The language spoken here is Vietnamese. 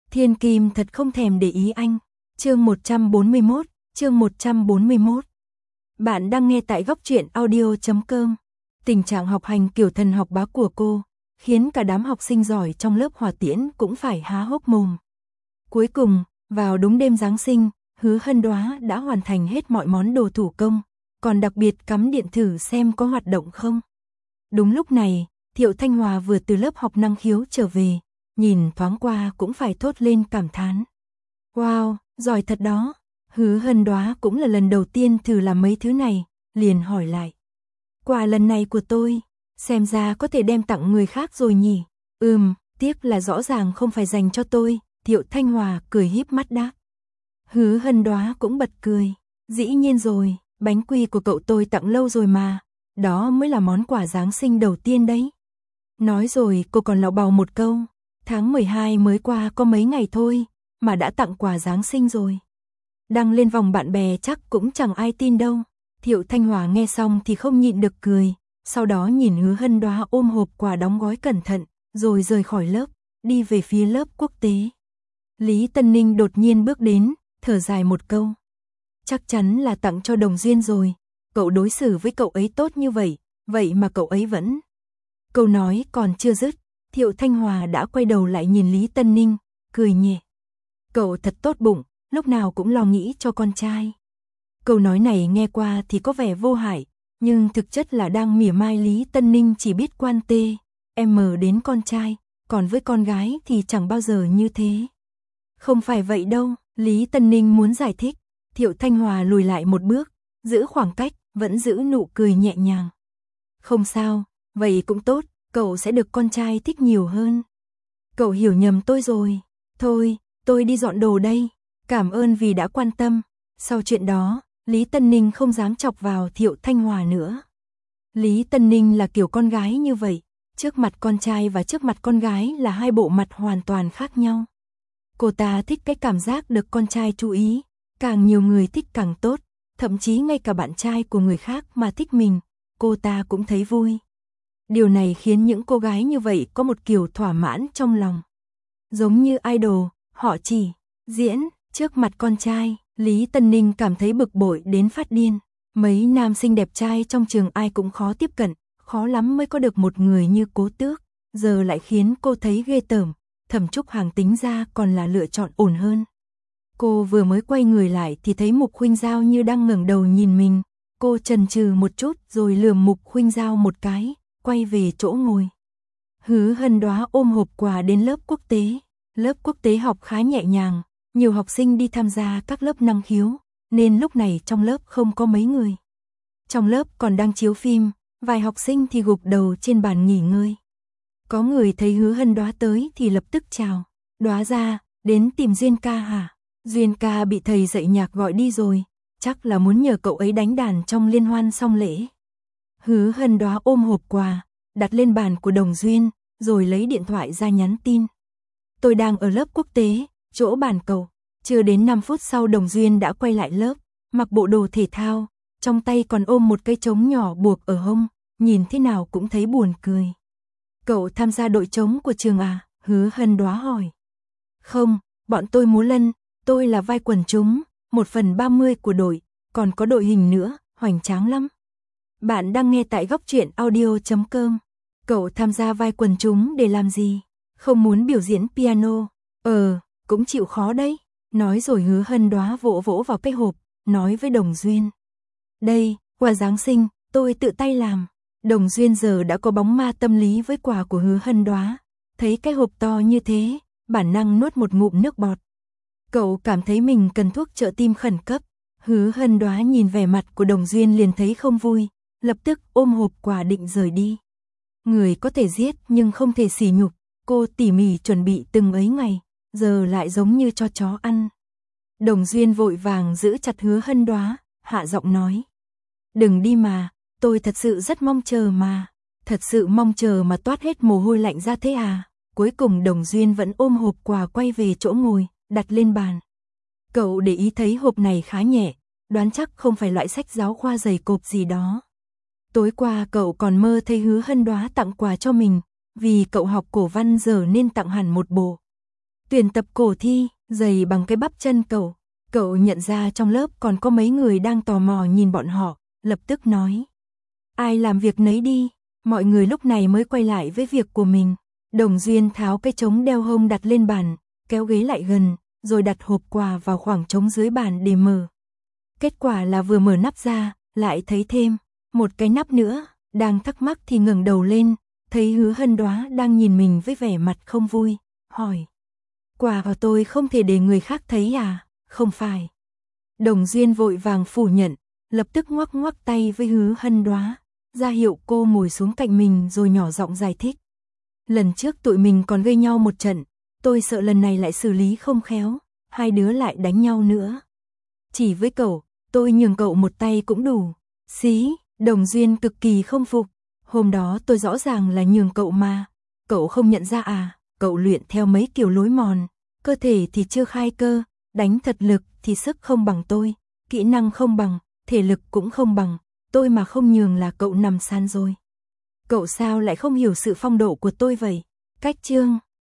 Thiên Kim thật không thèm để ý anh. Chương 141. Bạn đang nghe tại góc truyện audio.com. Tình trạng học hành kiểu thần học bá của cô khiến cả đám học sinh giỏi trong lớp Hòa Tiễn cũng phải há hốc mồm. Cuối cùng, vào đúng đêm Giáng sinh, Hứa Hân Đoá đã hoàn thành hết mọi món đồ thủ công, còn đặc biệt cắm điện thử xem có hoạt động không. Đúng lúc này, Thiệu Thanh Hòa vừa từ lớp học năng khiếu trở về, nhìn thoáng qua cũng phải thốt lên cảm thán. Wow, giỏi thật đó. Hứa Hân Đoá cũng là lần đầu tiên thử làm mấy thứ này, liền hỏi lại. Quà lần này của tôi, xem ra có thể đem tặng người khác rồi nhỉ? Tiếc là rõ ràng không phải dành cho tôi, Thiệu Thanh Hòa cười híp mắt đáp. Hứa Hân Đoá cũng bật cười. Dĩ nhiên rồi, bánh quy của cậu tôi tặng lâu rồi mà, đó mới là món quà Giáng sinh đầu tiên đấy. Nói rồi cô còn lạo bào một câu, tháng 12 mới qua có mấy ngày thôi, mà đã tặng quà Giáng sinh rồi. Đăng lên vòng bạn bè chắc cũng chẳng ai tin đâu. Thiệu Thanh Hòa nghe xong thì không nhịn được cười, sau đó nhìn Hứa Hân Đoá ôm hộp quà đóng gói cẩn thận, rồi rời khỏi lớp, đi về phía lớp quốc tế. Lý Tân Ninh đột nhiên bước đến, thở dài một câu. Chắc chắn là tặng cho Đồng Duyên rồi, cậu đối xử với cậu ấy tốt như vậy, vậy mà cậu ấy vẫn... Câu nói còn chưa dứt, Thiệu Thanh Hòa đã quay đầu lại nhìn Lý Tân Ninh, cười nhẹ. Cậu thật tốt bụng, lúc nào cũng lo nghĩ cho con trai. Câu nói này nghe qua thì có vẻ vô hại, nhưng thực chất là đang mỉa mai Lý Tân Ninh chỉ biết quan tê, đến con trai, còn với con gái thì chẳng bao giờ như thế. Không phải vậy đâu, Lý Tân Ninh muốn giải thích, Thiệu Thanh Hòa lùi lại một bước, giữ khoảng cách, vẫn giữ nụ cười nhẹ nhàng. Không sao, vậy cũng tốt, cậu sẽ được con trai thích nhiều hơn. Cậu hiểu nhầm tôi rồi, thôi, tôi đi dọn đồ đây, cảm ơn vì đã quan tâm. Sau chuyện đó, Lý Tân Ninh không dám chọc vào Thiệu Thanh Hòa nữa. Lý Tân Ninh là kiểu con gái như vậy, trước mặt con trai và trước mặt con gái là hai bộ mặt hoàn toàn khác nhau. Cô ta thích cái cảm giác được con trai chú ý, càng nhiều người thích càng tốt, thậm chí ngay cả bạn trai của người khác mà thích mình, cô ta cũng thấy vui. Điều này khiến những cô gái như vậy có một kiểu thỏa mãn trong lòng. Giống như idol, họ chỉ diễn trước mặt con trai, Lý Tân Ninh cảm thấy bực bội đến phát điên. Mấy nam sinh đẹp trai trong trường ai cũng khó tiếp cận, khó lắm mới có được một người như Cố Tước, giờ lại khiến cô thấy ghê tởm. Thẩm Trúc Hàng tính ra còn là lựa chọn ổn hơn. Cô vừa mới quay người lại thì thấy Mục Khuynh Giao như đang ngẩng đầu nhìn mình. Cô chần chừ một chút rồi lườm Mục Khuynh Giao một cái, quay về chỗ ngồi. Hứa Hân Đoá ôm hộp quà đến lớp quốc tế. Lớp quốc tế học khá nhẹ nhàng, nhiều học sinh đi tham gia các lớp năng khiếu, nên lúc này trong lớp không có mấy người. Trong lớp còn đang chiếu phim, vài học sinh thì gục đầu trên bàn nghỉ ngơi. Có người thấy Hứa Hân Đoá tới thì lập tức chào. Đoá ra, đến tìm Duyên ca hả? Duyên ca bị thầy dạy nhạc gọi đi rồi, chắc là muốn nhờ cậu ấy đánh đàn trong liên hoan xong lễ. Hứa Hân Đoá ôm hộp quà, đặt lên bàn của Đồng Duyên, rồi lấy điện thoại ra nhắn tin. Tôi đang ở lớp quốc tế, chỗ bàn cậu. Chưa đến 5 phút sau Đồng Duyên đã quay lại lớp, mặc bộ đồ thể thao, trong tay còn ôm một cây trống nhỏ buộc ở hông, nhìn thế nào cũng thấy buồn cười. Cậu tham gia đội trống của trường à? Hứa Hân Đoá hỏi. Không, bọn tôi múa lân, tôi là vai quần chúng, 1/30 của đội, còn có đội hình nữa, hoành tráng lắm. Bạn đang nghe tại góc truyện audio.com. Cậu tham gia vai quần chúng để làm gì? Không muốn biểu diễn piano. Cũng chịu khó đấy. Nói rồi Hứa Hân Đoá vỗ vỗ vào cái hộp, nói với Đồng Duyên. Đây, quà Giáng sinh, tôi tự tay làm. Đồng Duyên giờ đã có bóng ma tâm lý với quà của Hứa Hân Đoá. Thấy cái hộp to như thế, bản năng nuốt một ngụm nước bọt. Cậu cảm thấy mình cần thuốc trợ tim khẩn cấp. Hứa Hân Đoá nhìn vẻ mặt của Đồng Duyên liền thấy không vui, lập tức ôm hộp quà định rời đi. Người có thể giết nhưng không thể sỉ nhục, cô tỉ mỉ chuẩn bị từng ấy ngày, giờ lại giống như cho chó ăn. Đồng Duyên vội vàng giữ chặt Hứa Hân Đoá, hạ giọng nói. Đừng đi mà, tôi thật sự rất mong chờ mà. Thật sự mong chờ mà toát hết mồ hôi lạnh ra thế à? Cuối cùng Đồng Duyên vẫn ôm hộp quà quay về chỗ ngồi, đặt lên bàn. Cậu để ý thấy hộp này khá nhẹ, đoán chắc không phải loại sách giáo khoa dày cộp gì đó. Tối qua cậu còn mơ thấy Hứa Hân Đoá tặng quà cho mình, vì cậu học cổ văn giờ nên tặng hẳn một bộ. Tuyển tập cổ thi, giày bằng cái bắp chân cậu. Cậu nhận ra trong lớp còn có mấy người đang tò mò nhìn bọn họ, lập tức nói. Ai làm việc nấy đi, mọi người lúc này mới quay lại với việc của mình. Đồng Duyên tháo cái trống đeo hông đặt lên bàn, kéo ghế lại gần, rồi đặt hộp quà vào khoảng trống dưới bàn để mở. Kết quả là vừa mở nắp ra, lại thấy thêm một cái nắp nữa, đang thắc mắc thì ngẩng đầu lên, thấy Hứa Hân Đoá đang nhìn mình với vẻ mặt không vui, hỏi. Quà của tôi không thể để người khác thấy à? Không phải. Đồng Duyên vội vàng phủ nhận, lập tức ngoắc ngoắc tay với Hứa Hân Đoá, ra hiệu cô ngồi xuống cạnh mình rồi nhỏ giọng giải thích. Lần trước tụi mình còn gây nhau một trận, tôi sợ lần này lại xử lý không khéo, hai đứa lại đánh nhau nữa. Chỉ với cậu, tôi nhường cậu một tay cũng đủ. Xí, Đồng Duyên cực kỳ không phục. Hôm đó tôi rõ ràng là nhường cậu mà. Cậu không nhận ra à? Cậu luyện theo mấy kiểu lối mòn. Cơ thể thì chưa khai cơ, đánh thật lực thì sức không bằng tôi. Kỹ năng không bằng, thể lực cũng không bằng. Tôi mà không nhường là cậu nằm san rồi. Cậu sao lại không hiểu sự phong độ của tôi vậy? Cách chương